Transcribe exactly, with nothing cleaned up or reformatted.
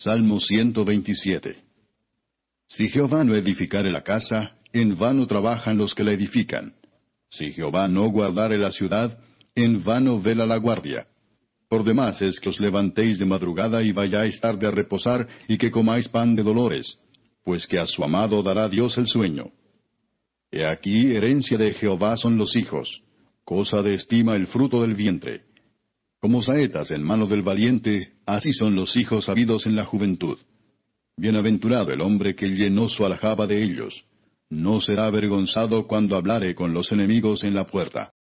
Salmo ciento veintisiete. Si Jehová no edificare la casa, en vano trabajan los que la edifican. Si Jehová no guardare la ciudad, en vano vela la guardia. Por demás es que os levantéis de madrugada y vayáis tarde a reposar, y que comáis pan de dolores, pues que a su amado dará Dios el sueño. He aquí, herencia de Jehová son los hijos, cosa de estima el fruto del vientre. Como saetas en mano del valiente, así son los hijos habidos en la juventud. Bienaventurado el hombre que llenó su aljaba de ellos. No será avergonzado cuando hablare con los enemigos en la puerta.